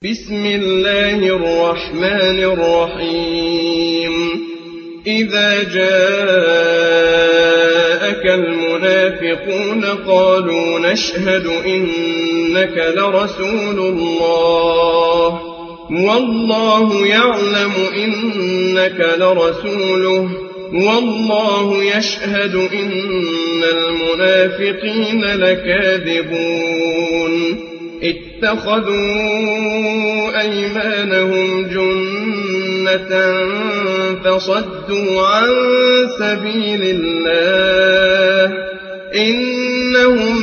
بسم الله الرحمن الرحيم إذا جاءك المنافقون قالوا نشهد إنك لرسول الله والله يعلم إنك لرسوله والله يشهد إن المنافقين لكاذبون اتخذوا أيمانهم جنة فصدوا عن سبيل الله إنهم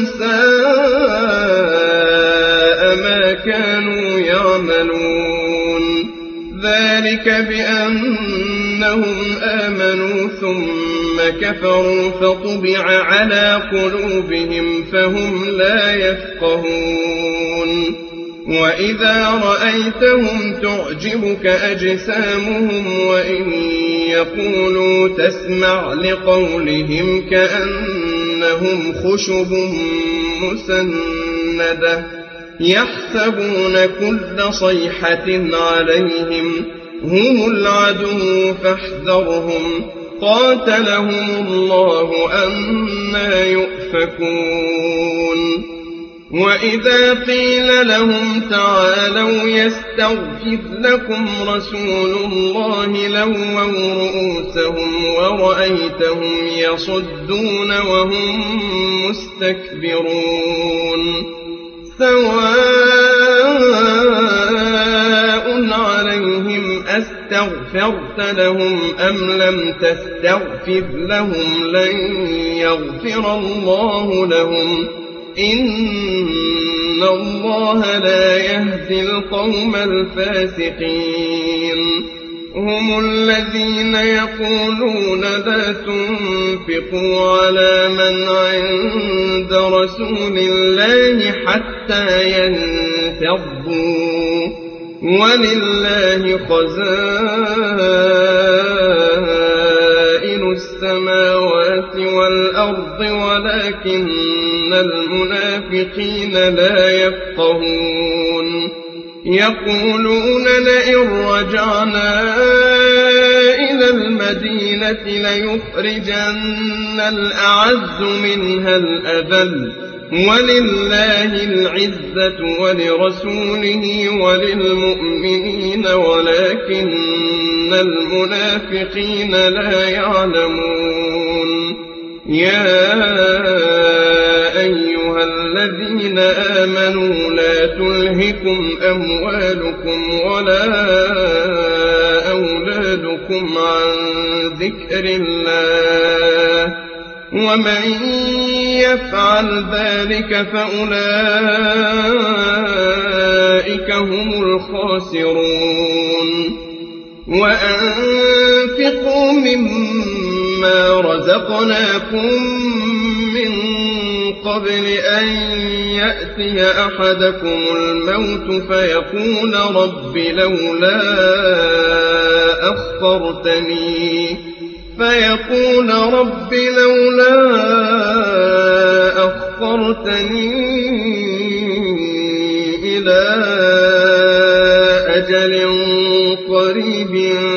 ساء ما كانوا يعملون ذلك بأنهم آمنوا ثم كفروا فطبع على قلوبهم فهم لا يفقهون وإذا رأيتهم تعجبك أجسامهم وإن يقولوا تسمع لقولهم كأنهم خشب مسندة يحسبون كل صيحة عليهم هم العدو فاحذرهم قاتلهم الله أنى يؤفكون وإذا قيل لهم تعالوا يستغفر لكم رسول الله لووا رؤوسهم ورأيتهم يصدون وهم مستكبرون سواء عليهم أستغفرت لهم أم لم تستغفر لهم لن يغفر الله لهم إن الله لا يهدي القوم الفاسقين هم الذين يقولون لا تنفقوا على من عند رسول الله حتى ينفضوا ولله خزائن السماوات والأرض ولكن المنافقين لا يفقهون يقولون لئن رجعنا إلى المدينة ليخرجن الأعز منها الأذل ولله العزة ولرسوله وللمؤمنين ولكن المنافقين لا يعلمون يا أيها الذين آمنوا لا تلهكم أموالكم ولا أولادكم عن ذكر الله ومن يفعل ذلك فأولئك هم الخاسرون وأنفقوا مما رزقناكم من قبل أن يأتي أحدكم الموت فيقول رب لولا أخرتني إلى أجل قريب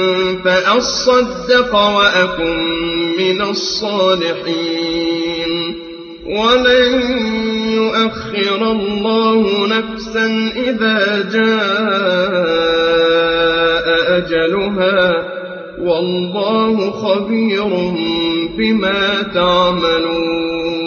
فأصدق وأكن من الصالحين ولن يؤخر الله نفسا إذا جاء أجلها والله خبير بما تعملون